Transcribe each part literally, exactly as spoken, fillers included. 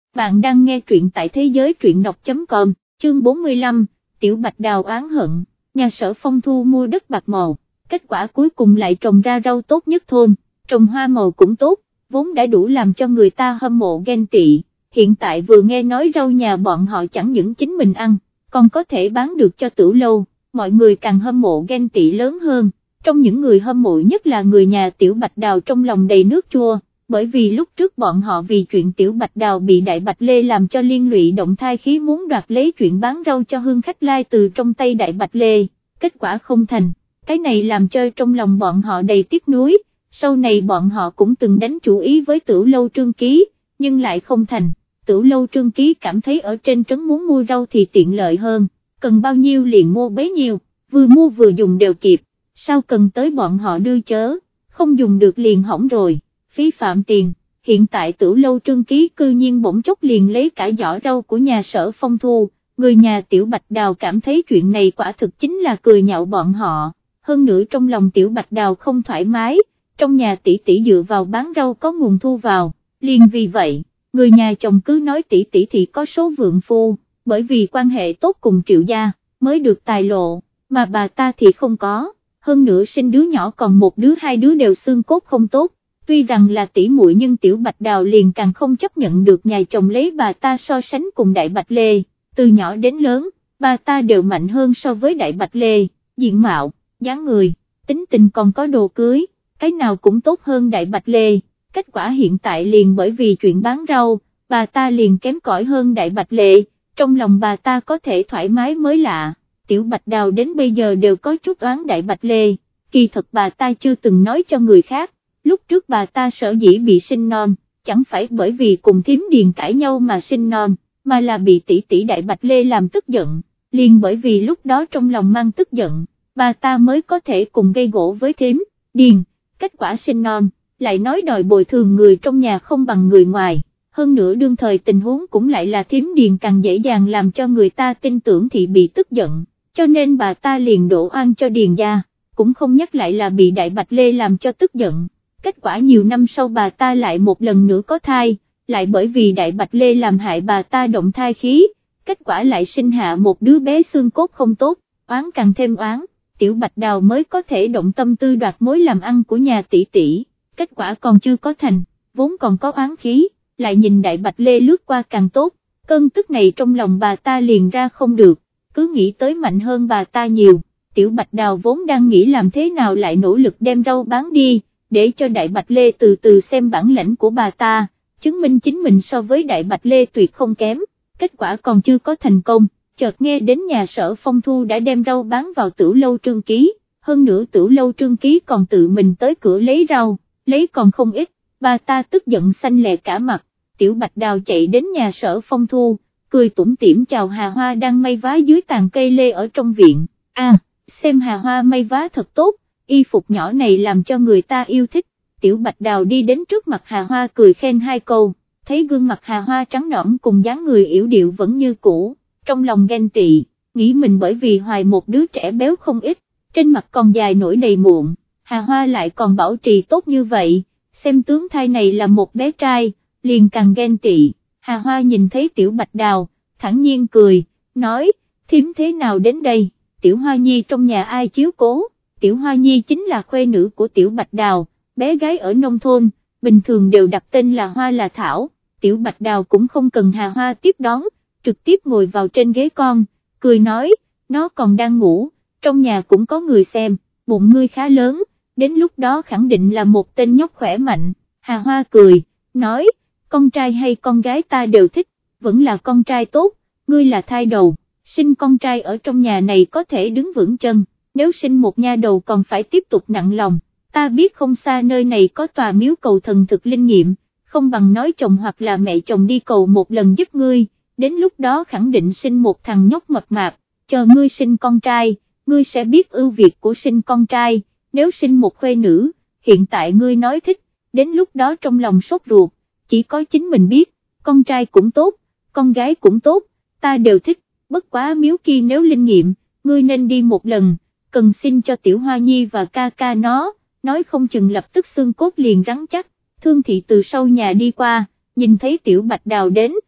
bạn đang nghe truyện tại thế giới truyện đọc chấm com, chương bốn mươi lăm, Tiểu Bạch Đào oán hận, nhà Sở Phong thu mua đất bạc màu, kết quả cuối cùng lại trồng ra rau tốt nhất thôn, trồng hoa màu cũng tốt, vốn đã đủ làm cho người ta hâm mộ ghen tị, hiện tại vừa nghe nói rau nhà bọn họ chẳng những chính mình ăn, còn có thể bán được cho Tử Lâu, mọi người càng hâm mộ ghen tị lớn hơn, trong những người hâm mộ nhất là người nhà Tiểu Bạch Đào trong lòng đầy nước chua. Bởi vì lúc trước bọn họ vì chuyện Tiểu Bạch Đào bị Đại Bạch Lê làm cho liên lụy động thai khí muốn đoạt lấy chuyện bán rau cho Hương Khách Lai từ trong tay Đại Bạch Lê, kết quả không thành, cái này làm cho trong lòng bọn họ đầy tiếc nuối, sau này bọn họ cũng từng đánh chủ ý với Tửu Lâu Trương Ký, nhưng lại không thành, Tửu Lâu Trương Ký cảm thấy ở trên trấn muốn mua rau thì tiện lợi hơn, cần bao nhiêu liền mua bấy nhiêu, vừa mua vừa dùng đều kịp, sao cần tới bọn họ đưa chớ, không dùng được liền hỏng rồi. Phí phạm tiền, hiện tại Tửu Lâu Trương Ký cư nhiên bỗng chốc liền lấy cả giỏ rau của nhà Sở Phong thu, người nhà Tiểu Bạch Đào cảm thấy chuyện này quả thực chính là cười nhạo bọn họ, hơn nữa trong lòng Tiểu Bạch Đào không thoải mái, trong nhà tỷ tỷ dựa vào bán rau có nguồn thu vào, liền vì vậy, người nhà chồng cứ nói tỷ tỷ thì có số vượng phu, bởi vì quan hệ tốt cùng Triệu gia, mới được tài lộ, mà bà ta thì không có, hơn nữa sinh đứa nhỏ còn một đứa hai đứa đều xương cốt không tốt. Tuy rằng là tỷ muội nhưng Tiểu Bạch Đào liền càng không chấp nhận được nhà chồng lấy bà ta so sánh cùng Đại Bạch Lê, từ nhỏ đến lớn, bà ta đều mạnh hơn so với Đại Bạch Lê, diện mạo, dáng người, tính tình còn có đồ cưới, cái nào cũng tốt hơn Đại Bạch Lê, kết quả hiện tại liền bởi vì chuyện bán rau, bà ta liền kém cỏi hơn Đại Bạch Lê, trong lòng bà ta có thể thoải mái mới lạ, Tiểu Bạch Đào đến bây giờ đều có chút oán Đại Bạch Lê, kỳ thật bà ta chưa từng nói cho người khác. Lúc trước bà ta sở dĩ bị sinh non, chẳng phải bởi vì cùng thím Điền cãi nhau mà sinh non, mà là bị tỷ tỷ Đại Bạch Lê làm tức giận, liền bởi vì lúc đó trong lòng mang tức giận, bà ta mới có thể cùng gây gổ với thím Điền, kết quả sinh non, lại nói đòi bồi thường người trong nhà không bằng người ngoài, hơn nữa đương thời tình huống cũng lại là thím Điền càng dễ dàng làm cho người ta tin tưởng thì bị tức giận, cho nên bà ta liền đổ oan cho Điền gia, cũng không nhắc lại là bị Đại Bạch Lê làm cho tức giận. Kết quả nhiều năm sau bà ta lại một lần nữa có thai, lại bởi vì Đại Bạch Lê làm hại bà ta động thai khí, kết quả lại sinh hạ một đứa bé xương cốt không tốt, oán càng thêm oán, Tiểu Bạch Đào mới có thể động tâm tư đoạt mối làm ăn của nhà tỷ tỷ, kết quả còn chưa có thành, vốn còn có oán khí, lại nhìn Đại Bạch Lê lướt qua càng tốt, cơn tức này trong lòng bà ta liền ra không được, cứ nghĩ tới mạnh hơn bà ta nhiều, Tiểu Bạch Đào vốn đang nghĩ làm thế nào lại nỗ lực đem rau bán đi, để cho Đại Bạch Lê từ từ xem bản lãnh của bà ta, chứng minh chính mình so với Đại Bạch Lê tuyệt không kém, kết quả còn chưa có thành công, chợt nghe đến nhà Sở Phong thu đã đem rau bán vào Tửu Lâu Trương Ký, hơn nữa Tửu Lâu Trương Ký còn tự mình tới cửa lấy rau, lấy còn không ít, bà ta tức giận xanh lè cả mặt, Tiểu Bạch Đào chạy đến nhà Sở Phong thu, cười tủm tỉm chào Hà Hoa đang may vá dưới tàn cây lê ở trong viện, à, xem Hà Hoa may vá thật tốt, y phục nhỏ này làm cho người ta yêu thích, Tiểu Bạch Đào đi đến trước mặt Hà Hoa cười khen hai câu, thấy gương mặt Hà Hoa trắng nõn cùng dáng người yểu điệu vẫn như cũ, trong lòng ghen tị, nghĩ mình bởi vì hoài một đứa trẻ béo không ít, trên mặt còn dài nổi đầy mụn, Hà Hoa lại còn bảo trì tốt như vậy, xem tướng thai này là một bé trai, liền càng ghen tị, Hà Hoa nhìn thấy Tiểu Bạch Đào, thản nhiên cười, nói, thím thế nào đến đây, Tiểu Hoa Nhi trong nhà ai chiếu cố? Tiểu Hoa Nhi chính là khuê nữ của Tiểu Bạch Đào, bé gái ở nông thôn, bình thường đều đặt tên là Hoa là Thảo, Tiểu Bạch Đào cũng không cần Hà Hoa tiếp đón, trực tiếp ngồi vào trên ghế con, cười nói, nó còn đang ngủ, trong nhà cũng có người xem, bụng ngươi khá lớn, đến lúc đó khẳng định là một tên nhóc khỏe mạnh, Hà Hoa cười, nói, con trai hay con gái ta đều thích, vẫn là con trai tốt, ngươi là thai đầu, sinh con trai ở trong nhà này có thể đứng vững chân. Nếu sinh một nha đầu còn phải tiếp tục nặng lòng, ta biết không xa nơi này có tòa miếu cầu thần thực linh nghiệm, không bằng nói chồng hoặc là mẹ chồng đi cầu một lần giúp ngươi, đến lúc đó khẳng định sinh một thằng nhóc mập mạp, chờ ngươi sinh con trai, ngươi sẽ biết ưu việt của sinh con trai, nếu sinh một khuê nữ, hiện tại ngươi nói thích, đến lúc đó trong lòng sốt ruột, chỉ có chính mình biết, con trai cũng tốt, con gái cũng tốt, ta đều thích, bất quá miếu kia nếu linh nghiệm, ngươi nên đi một lần. Cần xin cho Tiểu Hoa Nhi và ca ca nó, nói không chừng lập tức xương cốt liền rắn chắc, Thương Thị từ sau nhà đi qua, nhìn thấy Tiểu Bạch Đào đến,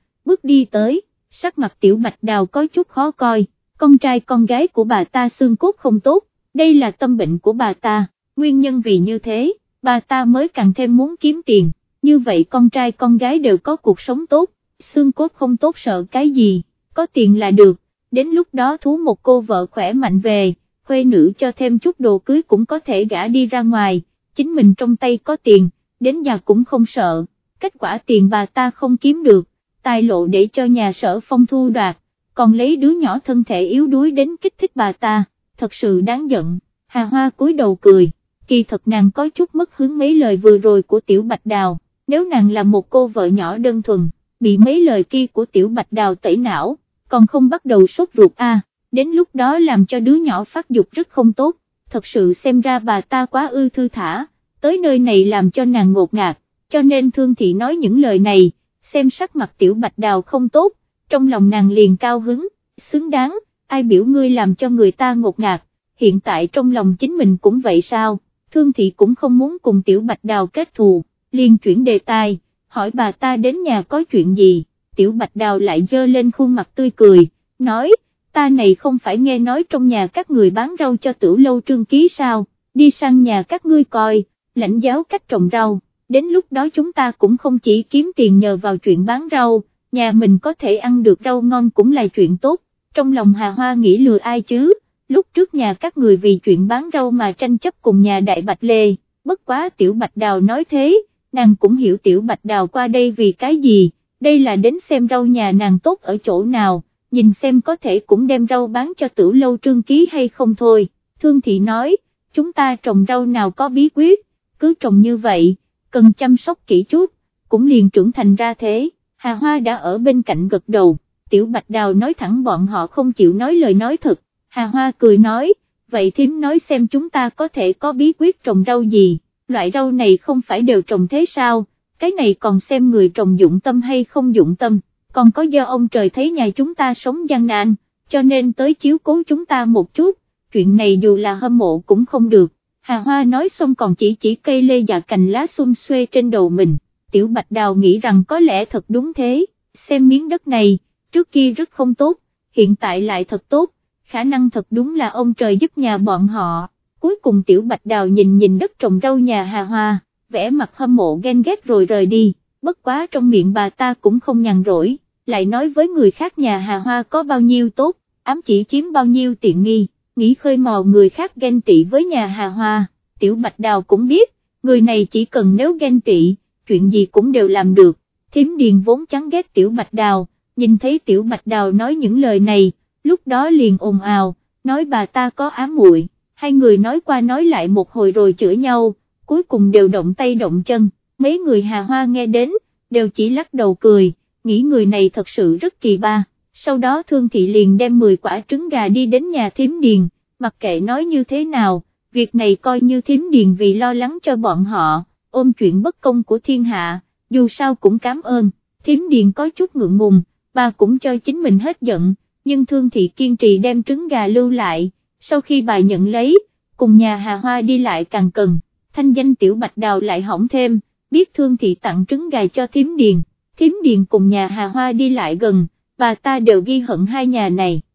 bước đi tới, sắc mặt Tiểu Bạch Đào có chút khó coi, con trai con gái của bà ta xương cốt không tốt, đây là tâm bệnh của bà ta, nguyên nhân vì như thế, bà ta mới càng thêm muốn kiếm tiền, như vậy con trai con gái đều có cuộc sống tốt, xương cốt không tốt sợ cái gì, có tiền là được, đến lúc đó thú một cô vợ khỏe mạnh về, khuê nữ cho thêm chút đồ cưới cũng có thể gả đi ra ngoài, chính mình trong tay có tiền, đến già cũng không sợ, kết quả tiền bà ta không kiếm được, tài lộ để cho nhà Sở Phong thu đoạt, còn lấy đứa nhỏ thân thể yếu đuối đến kích thích bà ta, thật sự đáng giận. Hà Hoa cúi đầu cười, kỳ thật nàng có chút mất hứng mấy lời vừa rồi của Tiểu Bạch Đào, nếu nàng là một cô vợ nhỏ đơn thuần, bị mấy lời kia của Tiểu Bạch Đào tẩy não, còn không bắt đầu sốt ruột a, à, đến lúc đó làm cho đứa nhỏ phát dục rất không tốt, thật sự xem ra bà ta quá ư thư thả, tới nơi này làm cho nàng ngột ngạt, cho nên Thương Thị nói những lời này, xem sắc mặt Tiểu Bạch Đào không tốt, trong lòng nàng liền cao hứng, xứng đáng, ai biểu ngươi làm cho người ta ngột ngạt, hiện tại trong lòng chính mình cũng vậy sao, Thương Thị cũng không muốn cùng Tiểu Bạch Đào kết thù, liền chuyển đề tài, hỏi bà ta đến nhà có chuyện gì, Tiểu Bạch Đào lại dơ lên khuôn mặt tươi cười, nói, ta này không phải nghe nói trong nhà các người bán rau cho Tử Lâu Trương Ký sao, đi sang nhà các ngươi coi, lãnh giáo cách trồng rau, đến lúc đó chúng ta cũng không chỉ kiếm tiền nhờ vào chuyện bán rau, nhà mình có thể ăn được rau ngon cũng là chuyện tốt, trong lòng Hà Hoa nghĩ lừa ai chứ, lúc trước nhà các người vì chuyện bán rau mà tranh chấp cùng nhà Đại Bạch Lê, bất quá Tiểu Bạch Đào nói thế, nàng cũng hiểu Tiểu Bạch Đào qua đây vì cái gì, đây là đến xem rau nhà nàng tốt ở chỗ nào, nhìn xem có thể cũng đem rau bán cho Tử Lâu Trương Ký hay không thôi. Thương Thị nói, chúng ta trồng rau nào có bí quyết, cứ trồng như vậy, cần chăm sóc kỹ chút, cũng liền trưởng thành ra thế. Hà Hoa đã ở bên cạnh gật đầu, Tiểu Bạch Đào nói thẳng bọn họ không chịu nói lời nói thật, Hà Hoa cười nói, vậy thím nói xem chúng ta có thể có bí quyết trồng rau gì, loại rau này không phải đều trồng thế sao, cái này còn xem người trồng dụng tâm hay không dụng tâm, còn có do ông trời thấy nhà chúng ta sống gian nan, cho nên tới chiếu cố chúng ta một chút, chuyện này dù là hâm mộ cũng không được. Hà Hoa nói xong còn chỉ chỉ cây lê và cành lá xum xuê trên đầu mình, Tiểu Bạch Đào nghĩ rằng có lẽ thật đúng thế, xem miếng đất này, trước kia rất không tốt, hiện tại lại thật tốt, khả năng thật đúng là ông trời giúp nhà bọn họ. Cuối cùng Tiểu Bạch Đào nhìn nhìn đất trồng rau nhà Hà Hoa, vẽ mặt hâm mộ ghen ghét rồi rời đi, bất quá trong miệng bà ta cũng không nhàn rỗi, lại nói với người khác nhà Hà Hoa có bao nhiêu tốt, ám chỉ chiếm bao nhiêu tiện nghi, nghĩ khơi mào người khác ghen tị với nhà Hà Hoa. Tiểu Bạch Đào cũng biết, người này chỉ cần nếu ghen tị, chuyện gì cũng đều làm được, Thím Điền vốn chán ghét Tiểu Bạch Đào, nhìn thấy Tiểu Bạch Đào nói những lời này, lúc đó liền ồn ào, nói bà ta có ám muội, hai người nói qua nói lại một hồi rồi chửi nhau, cuối cùng đều động tay động chân, mấy người Hà Hoa nghe đến, đều chỉ lắc đầu cười, nghĩ người này thật sự rất kỳ ba. Sau đó Thương Thị liền đem mười quả trứng gà đi đến nhà Thím Điền, mặc kệ nói như thế nào, việc này coi như Thím Điền vì lo lắng cho bọn họ, ôm chuyện bất công của thiên hạ, dù sao cũng cảm ơn, Thím Điền có chút ngượng ngùng, bà cũng cho chính mình hết giận, nhưng Thương Thị kiên trì đem trứng gà lưu lại, sau khi bà nhận lấy, cùng nhà Hà Hoa đi lại càng cần, thanh danh Tiểu Bạch Đào lại hỏng thêm, biết Thương Thị tặng trứng gà cho Thím Điền, Thím Điền cùng nhà Hà Hoa đi lại gần, bà ta đều ghi hận hai nhà này.